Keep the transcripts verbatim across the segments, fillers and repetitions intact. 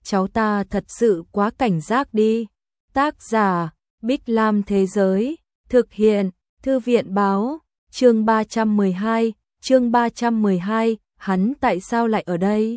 cháu ta thật sự quá cảnh giác đi. Tác giả, Bích Lam Thế Giới, thực hiện, Thư viện Báo, chương ba trăm mười hai, chương ba trăm mười hai, hắn tại sao lại ở đây?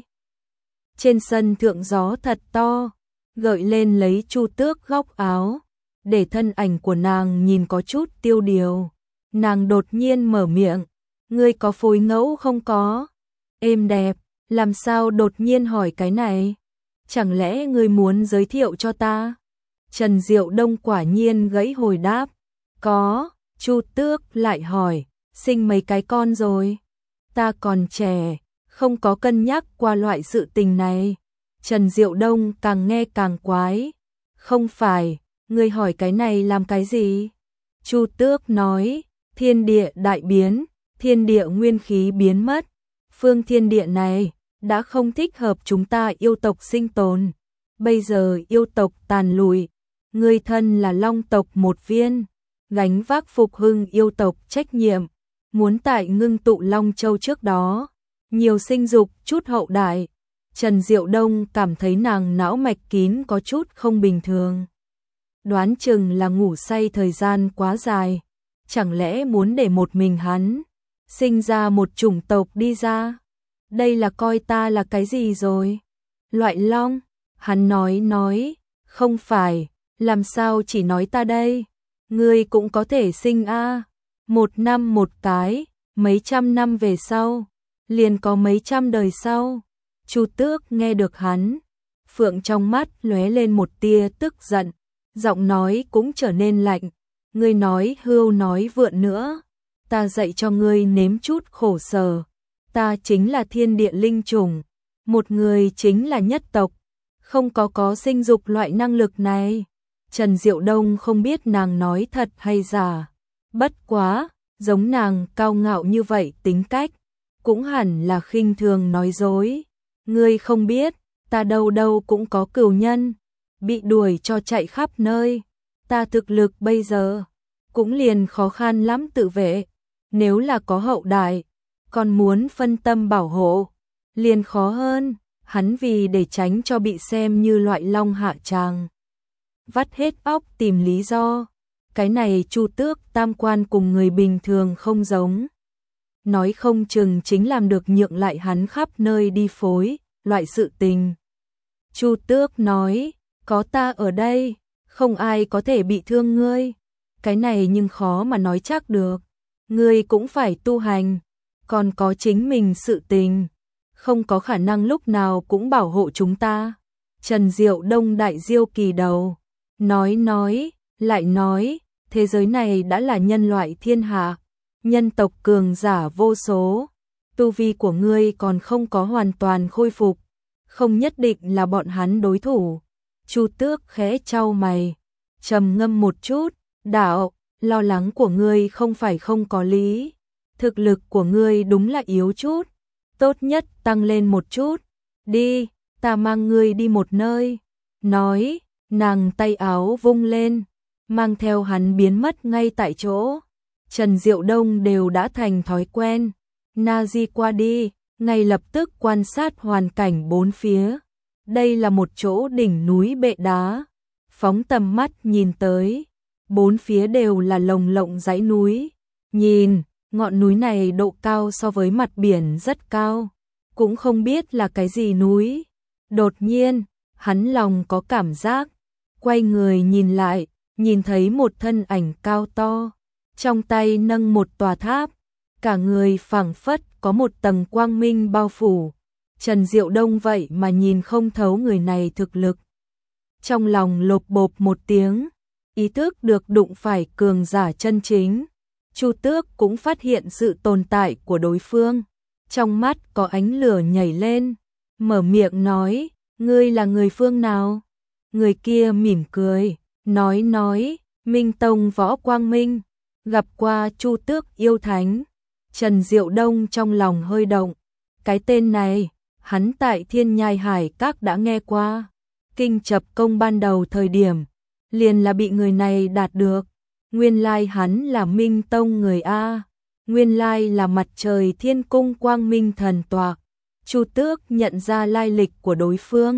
Trên sân thượng gió thật to, gợi lên lấy Chu Tước góc áo, để thân ảnh của nàng nhìn có chút tiêu điều. Nàng đột nhiên mở miệng, ngươi có phối ngẫu không có? Êm đẹp, làm sao đột nhiên hỏi cái này? Chẳng lẽ ngươi muốn giới thiệu cho ta? Trần Diệu Đông quả nhiên gãy hồi đáp, có. Chu Tước lại hỏi, sinh mấy cái con rồi? Ta còn trẻ, không có cân nhắc qua loại sự tình này. Trần Diệu Đông càng nghe càng quái, không phải, ngươi hỏi cái này làm cái gì? Chu Tước nói, thiên địa đại biến, thiên địa nguyên khí biến mất, phương thiên địa này đã không thích hợp chúng ta yêu tộc sinh tồn. Bây giờ yêu tộc tàn lụi, ngươi thân là long tộc một viên, gánh vác phục hưng yêu tộc trách nhiệm, muốn tại ngưng tụ Long Châu trước đó, nhiều sinh dục chút hậu đại. Trần Diệu Đông cảm thấy nàng não mạch kín có chút không bình thường. Đoán chừng là ngủ say thời gian quá dài, chẳng lẽ muốn để một mình hắn sinh ra một chủng tộc đi ra? Đây là coi ta là cái gì rồi? Loại long? Hắn nói nói, không phải, làm sao chỉ nói ta đây? Ngươi cũng có thể sinh a, một năm một cái, mấy trăm năm về sau, liền có mấy trăm đời sau. Chu Tước nghe được hắn, phượng trong mắt lóe lên một tia tức giận, giọng nói cũng trở nên lạnh. Ngươi nói hưu nói vượn nữa, ta dạy cho ngươi nếm chút khổ sở. Ta chính là thiên địa linh chủng, một người chính là nhất tộc, không có có sinh dục loại năng lực này. Trần Diệu Đông không biết nàng nói thật hay giả, bất quá, giống nàng cao ngạo như vậy tính cách, cũng hẳn là khinh thường nói dối. Ngươi không biết, ta đâu đâu cũng có cừu nhân, bị đuổi cho chạy khắp nơi. Ta thực lực bây giờ, cũng liền khó khăn lắm tự vệ, nếu là có hậu đại, còn muốn phân tâm bảo hộ, liền khó hơn. Hắn vì để tránh cho bị xem như loại long hạ tràng, vắt hết óc tìm lý do. Cái này Chu Tước tam quan cùng người bình thường không giống, nói không chừng chính làm được nhượng lại hắn khắp nơi đi phối, loại sự tình. Chu Tước nói, có ta ở đây, không ai có thể bị thương ngươi. Cái này nhưng khó mà nói chắc được, ngươi cũng phải tu hành, còn có chính mình sự tình, không có khả năng lúc nào cũng bảo hộ chúng ta. Trần Diệu Đông đại diêu kỳ đầu, nói nói, lại nói, thế giới này đã là nhân loại thiên hạ, nhân tộc cường giả vô số, tu vi của ngươi còn không có hoàn toàn khôi phục, không nhất định là bọn hắn đối thủ. Chu Tước khẽ chau mày, trầm ngâm một chút, đạo, lo lắng của ngươi không phải không có lý, thực lực của ngươi đúng là yếu chút, tốt nhất tăng lên một chút, đi, ta mang ngươi đi một nơi. Nói, nàng tay áo vung lên, mang theo hắn biến mất ngay tại chỗ. Trần Diệu Đông đều đã thành thói quen, na di qua đi, ngay lập tức quan sát hoàn cảnh bốn phía. Đây là một chỗ đỉnh núi bệ đá, phóng tầm mắt nhìn tới, bốn phía đều là lồng lộng dãy núi. Nhìn, ngọn núi này độ cao so với mặt biển rất cao, cũng không biết là cái gì núi. Đột nhiên, hắn lòng có cảm giác, quay người nhìn lại, nhìn thấy một thân ảnh cao to, trong tay nâng một tòa tháp, cả người phảng phất có một tầng quang minh bao phủ. Trần Diệu Đông vậy mà nhìn không thấu người này thực lực. Trong lòng lột bột một tiếng, ý thức được đụng phải cường giả chân chính. Chu Tước cũng phát hiện sự tồn tại của đối phương, trong mắt có ánh lửa nhảy lên, mở miệng nói, ngươi là người phương nào? Người kia mỉm cười, nói nói, Minh Tông Võ Quang Minh, gặp qua Chu Tước yêu thánh. Trần Diệu Đông trong lòng hơi động, cái tên này, hắn tại Thiên Nhai Hải Các đã nghe qua, kinh chập công ban đầu thời điểm, liền là bị người này đạt được. Nguyên lai hắn là Minh Tông người A, nguyên lai là mặt trời thiên cung quang minh thần tọa. Chu Tước nhận ra lai lịch của đối phương,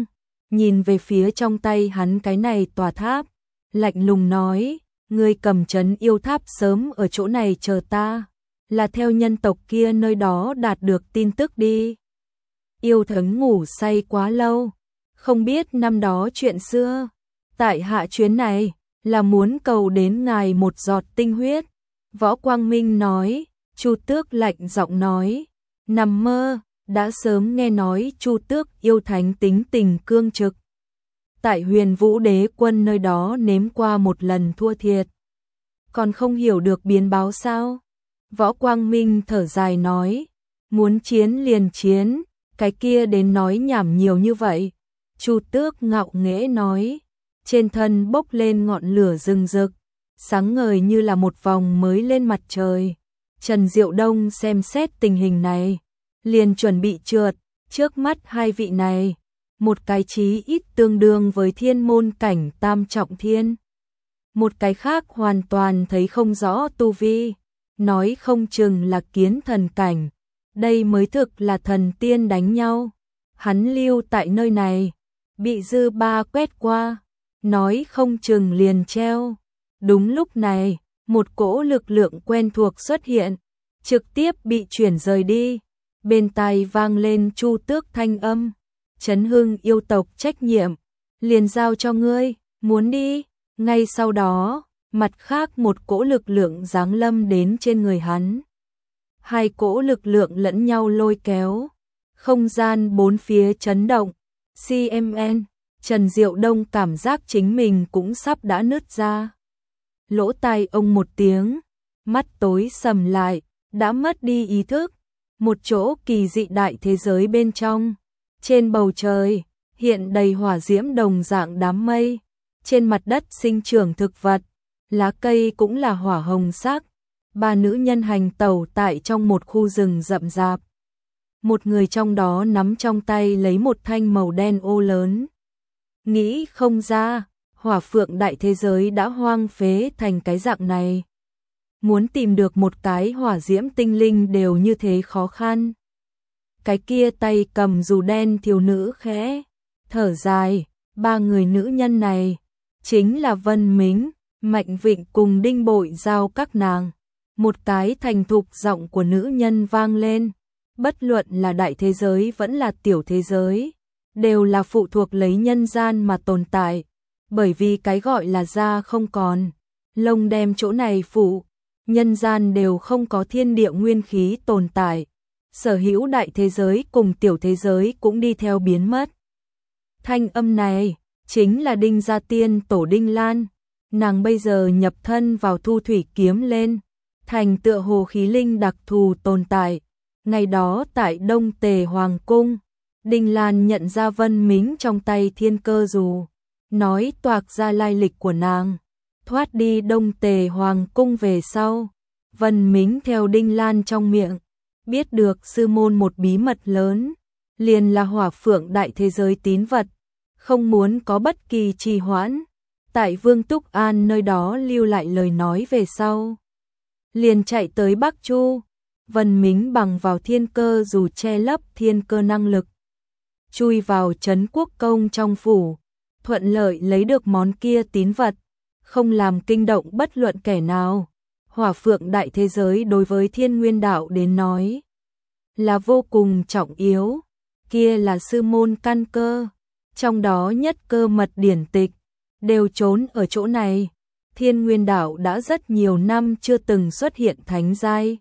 nhìn về phía trong tay hắn cái này tòa tháp, lạnh lùng nói, ngươi cầm trấn yêu tháp sớm ở chỗ này chờ ta, là theo nhân tộc kia nơi đó đạt được tin tức đi. Yêu thần ngủ say quá lâu, không biết năm đó chuyện xưa, tại hạ chuyến này là muốn cầu đến ngài một giọt tinh huyết. Võ Quang Minh nói. Chu Tước lạnh giọng nói, nằm mơ, đã sớm nghe nói Chu Tước yêu thánh tính tình cương trực. Tại Huyền Vũ Đế Quân nơi đó nếm qua một lần thua thiệt, còn không hiểu được biến báo sao? Võ Quang Minh thở dài nói, muốn chiến liền chiến, cái kia đến nói nhảm nhiều như vậy. Chu Tước ngạo nghễ nói, trên thân bốc lên ngọn lửa rừng rực, sáng ngời như là một vòng mới lên mặt trời. Trần Diệu Đông xem xét tình hình này, liền chuẩn bị trượt, trước mắt hai vị này, một cái chí ít tương đương với thiên môn cảnh tam trọng thiên. Một cái khác hoàn toàn thấy không rõ tu vi, nói không chừng là kiến thần cảnh, đây mới thực là thần tiên đánh nhau. Hắn lưu tại nơi này, bị dư ba quét qua, nói không chừng liền treo. Đúng lúc này, một cỗ lực lượng quen thuộc xuất hiện, trực tiếp bị chuyển rời đi. Bên tai vang lên Chu Tước thanh âm, Trấn Hưng yêu tộc trách nhiệm, liền giao cho ngươi, muốn đi. Ngay sau đó, mặt khác một cỗ lực lượng giáng lâm đến trên người hắn. Hai cỗ lực lượng lẫn nhau lôi kéo, không gian bốn phía chấn động. xê em en, Trần Diệu Đông cảm giác chính mình cũng sắp đã nứt ra. Lỗ tai ông một tiếng, mắt tối sầm lại, đã mất đi ý thức. Một chỗ kỳ dị đại thế giới bên trong, trên bầu trời hiện đầy hỏa diễm đồng dạng đám mây, trên mặt đất sinh trưởng thực vật, lá cây cũng là hỏa hồng sắc. Ba nữ nhân hành tẩu tại trong một khu rừng rậm rạp. Một người trong đó nắm trong tay lấy một thanh màu đen ô lớn. Nghĩ không ra, hỏa phượng đại thế giới đã hoang phế thành cái dạng này. Muốn tìm được một cái hỏa diễm tinh linh đều như thế khó khăn. Cái kia tay cầm dù đen thiếu nữ khẽ thở dài, ba người nữ nhân này chính là Vân Mính, Mạnh Vịnh cùng Đinh Bội Giao các nàng. Một cái thành thục giọng của nữ nhân vang lên, bất luận là đại thế giới vẫn là tiểu thế giới, đều là phụ thuộc lấy nhân gian mà tồn tại, bởi vì cái gọi là da không còn, lông đem chỗ này phụ, nhân gian đều không có thiên địa nguyên khí tồn tại, sở hữu đại thế giới cùng tiểu thế giới cũng đi theo biến mất. Thanh âm này chính là Đinh Gia Tiên tổ Đinh Lan, nàng bây giờ nhập thân vào thu thủy kiếm lên, thành tựa hồ khí linh đặc thù tồn tại. Ngày đó tại Đông Tề Hoàng Cung, Đinh Lan nhận ra Vân Mính trong tay thiên cơ dù, nói toạc ra lai lịch của nàng. Thoát đi Đông Tề Hoàng Cung về sau, Vân Mính theo Đinh Lan trong miệng, biết được sư môn một bí mật lớn, liền là hỏa phượng đại thế giới tín vật, không muốn có bất kỳ trì hoãn. Tại Vương Túc An nơi đó lưu lại lời nói về sau, liền chạy tới Bắc Chu. Vân Mính bằng vào thiên cơ dù che lấp thiên cơ năng lực, chui vào Trấn Quốc Công trong phủ, thuận lợi lấy được món kia tín vật, không làm kinh động bất luận kẻ nào. Hỏa phượng đại thế giới đối với Thiên Nguyên đạo đến nói là vô cùng trọng yếu, kia là sư môn căn cơ, trong đó nhất cơ mật điển tịch đều trốn ở chỗ này. Thiên Nguyên đạo đã rất nhiều năm chưa từng xuất hiện thánh giai,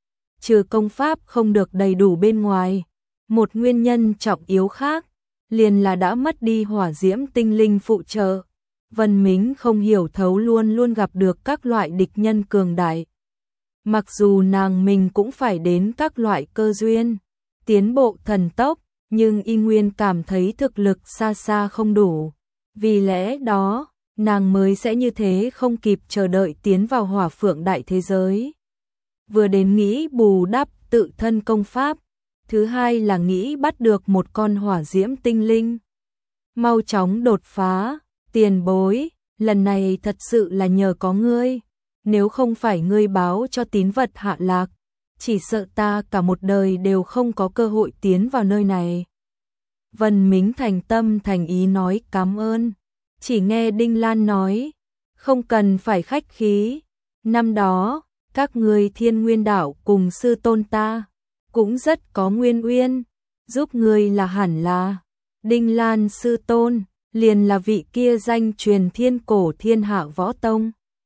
trừ công pháp không được đầy đủ bên ngoài, một nguyên nhân trọng yếu khác liền là đã mất đi hỏa diễm tinh linh phụ trợ. Vân Mính không hiểu thấu luôn luôn gặp được các loại địch nhân cường đại. Mặc dù nàng mình cũng phải đến các loại cơ duyên, tiến bộ thần tốc, nhưng y nguyên cảm thấy thực lực xa xa không đủ. Vì lẽ đó, nàng mới sẽ như thế không kịp chờ đợi tiến vào hỏa phượng đại thế giới. Vừa đến nghĩ bù đắp tự thân công pháp, thứ hai là nghĩ bắt được một con hỏa diễm tinh linh. Mau chóng đột phá, tiền bối, lần này thật sự là nhờ có ngươi, nếu không phải ngươi báo cho tín vật hạ lạc, chỉ sợ ta cả một đời đều không có cơ hội tiến vào nơi này. Vân Mính thành tâm thành ý nói cảm ơn. Chỉ nghe Đinh Lan nói, không cần phải khách khí. Năm đó, các ngươi Thiên Nguyên Đạo cùng sư tôn ta, cũng rất có nguyên uyên, giúp ngươi là hẳn là. Đinh Lan sư tôn, liền là vị kia danh truyền thiên cổ thiên hạ võ tông.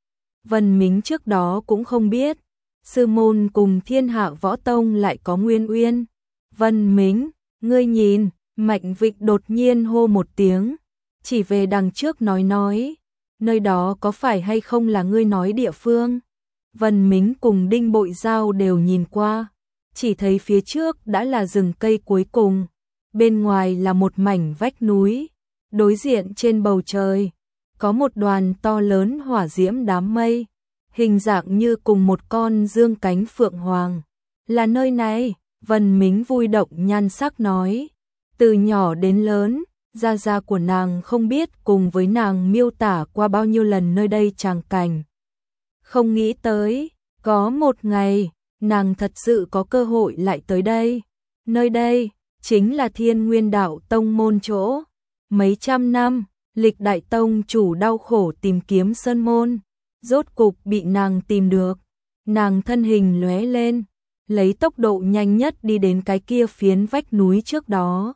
Vân Mính trước đó cũng không biết, sư môn cùng thiên hạ võ tông lại có nguyên uyên. Vân Mính, ngươi nhìn, Mạnh Vịnh đột nhiên hô một tiếng, chỉ về đằng trước nói nói, nơi đó có phải hay không là ngươi nói địa phương? Vân Mính cùng Đinh Bội Giao đều nhìn qua, chỉ thấy phía trước đã là rừng cây cuối cùng, bên ngoài là một mảnh vách núi, đối diện trên bầu trời, có một đoàn to lớn hỏa diễm đám mây, hình dạng như cùng một con dương cánh phượng hoàng. Là nơi này, Vân Mính vui động nhan sắc nói, từ nhỏ đến lớn, gia gia của nàng không biết cùng với nàng miêu tả qua bao nhiêu lần nơi đây tràng cảnh. Không nghĩ tới, có một ngày, nàng thật sự có cơ hội lại tới đây. Nơi đây, chính là Thiên Nguyên Đạo Tông môn chỗ. Mấy trăm năm, Lịch Đại Tông chủ đau khổ tìm kiếm sơn môn, rốt cục bị nàng tìm được. Nàng thân hình lóe lên, lấy tốc độ nhanh nhất đi đến cái kia phiến vách núi trước đó.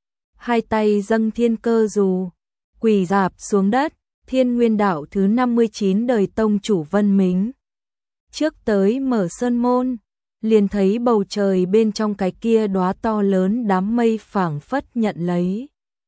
Hai tay dâng thiên cơ dù, quỳ rạp xuống đất. Thiên Nguyên Đạo thứ năm mươi chín đời tông chủ Vân Mính. Trước tới mở sơn môn, liền thấy bầu trời bên trong cái kia đóa to lớn đám mây phảng phất nhận lấy.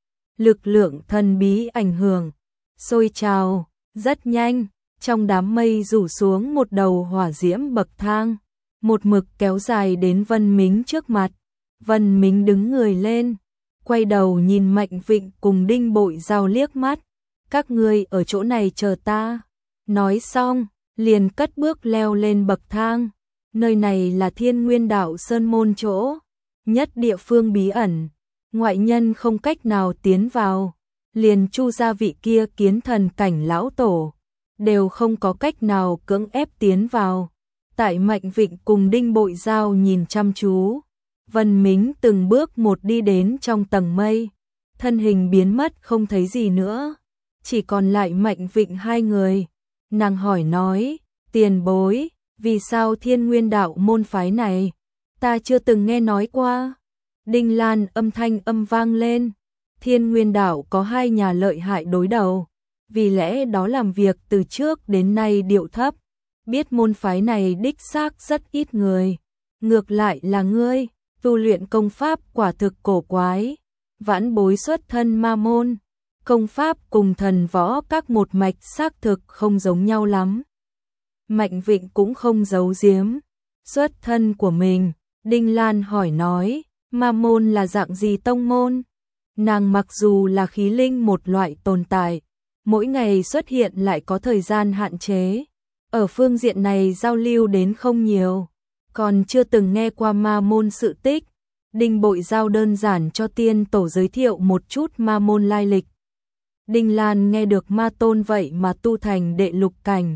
Lực lượng thần bí ảnh hưởng, sôi trào, rất nhanh, trong đám mây rủ xuống một đầu hỏa diễm bậc thang, một mực kéo dài đến Vân Mính trước mặt. Vân Mính đứng người lên, quay đầu nhìn Mạnh Vịnh cùng Đinh Bội Giao liếc mắt. Các ngươi ở chỗ này chờ ta. Nói xong, liền cất bước leo lên bậc thang. Nơi này là Thiên Nguyên Đạo Sơn môn chỗ, nhất địa phương bí ẩn, ngoại nhân không cách nào tiến vào. Liền Chu gia vị kia kiến thần cảnh lão tổ, đều không có cách nào cưỡng ép tiến vào. Tại Mạnh Vịnh cùng Đinh Bội Giao nhìn chăm chú, Vân Mính từng bước một đi đến trong tầng mây, thân hình biến mất không thấy gì nữa. Chỉ còn lại Mạnh Vịnh hai người. Nàng hỏi nói, tiền bối, vì sao Thiên Nguyên Đạo môn phái này, ta chưa từng nghe nói qua. Đinh Lan âm thanh âm vang lên, Thiên Nguyên Đạo có hai nhà lợi hại đối đầu, vì lẽ đó làm việc từ trước đến nay điệu thấp, biết môn phái này đích xác rất ít người. Ngược lại là ngươi, tu luyện công pháp quả thực cổ quái, vãn bối xuất thân ma môn. Công pháp cùng thần võ các một mạch xác thực không giống nhau lắm. Mạnh Vịnh cũng không giấu giếm xuất thân của mình. Đinh Lan hỏi nói, ma môn là dạng gì tông môn? Nàng mặc dù là khí linh một loại tồn tại, mỗi ngày xuất hiện lại có thời gian hạn chế. Ở phương diện này giao lưu đến không nhiều, còn chưa từng nghe qua ma môn sự tích. Đinh Bội Giao đơn giản cho tiên tổ giới thiệu một chút ma môn lai lịch. Đinh Lan nghe được ma tôn vậy mà tu thành đệ lục cảnh.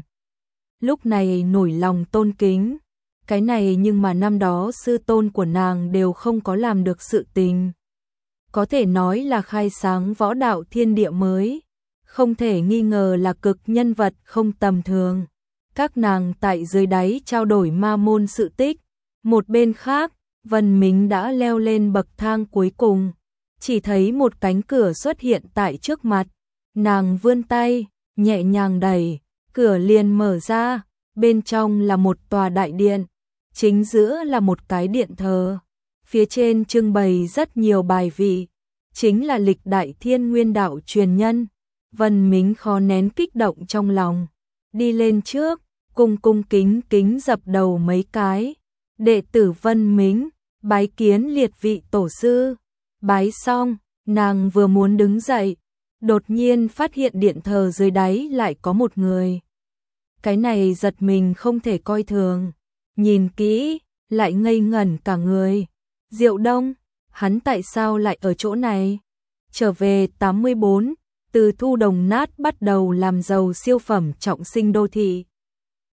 Lúc này nổi lòng tôn kính. Cái này nhưng mà năm đó sư tôn của nàng đều không có làm được sự tình. Có thể nói là khai sáng võ đạo thiên địa mới. Không thể nghi ngờ là cực nhân vật không tầm thường. Các nàng tại dưới đáy trao đổi ma môn sự tích. Một bên khác, Vân Mính đã leo lên bậc thang cuối cùng. Chỉ thấy một cánh cửa xuất hiện tại trước mặt. Nàng vươn tay, nhẹ nhàng đẩy, cửa liền mở ra, bên trong là một tòa đại điện, chính giữa là một cái điện thờ, phía trên trưng bày rất nhiều bài vị, chính là Lịch Đại Thiên Nguyên Đạo truyền nhân. Vân Mính khó nén kích động trong lòng, đi lên trước, cung cung kính kính dập đầu mấy cái. Đệ tử Vân Mính, bái kiến liệt vị tổ sư. Bái xong, nàng vừa muốn đứng dậy, đột nhiên phát hiện điện thờ dưới đáy lại có một người. Cái này giật mình không thể coi thường, nhìn kỹ, lại ngây ngẩn cả người. Diệu Đông, hắn tại sao lại ở chỗ này? Trở về tám mươi bốn, từ thu đồng nát bắt đầu làm giàu siêu phẩm trọng sinh đô thị.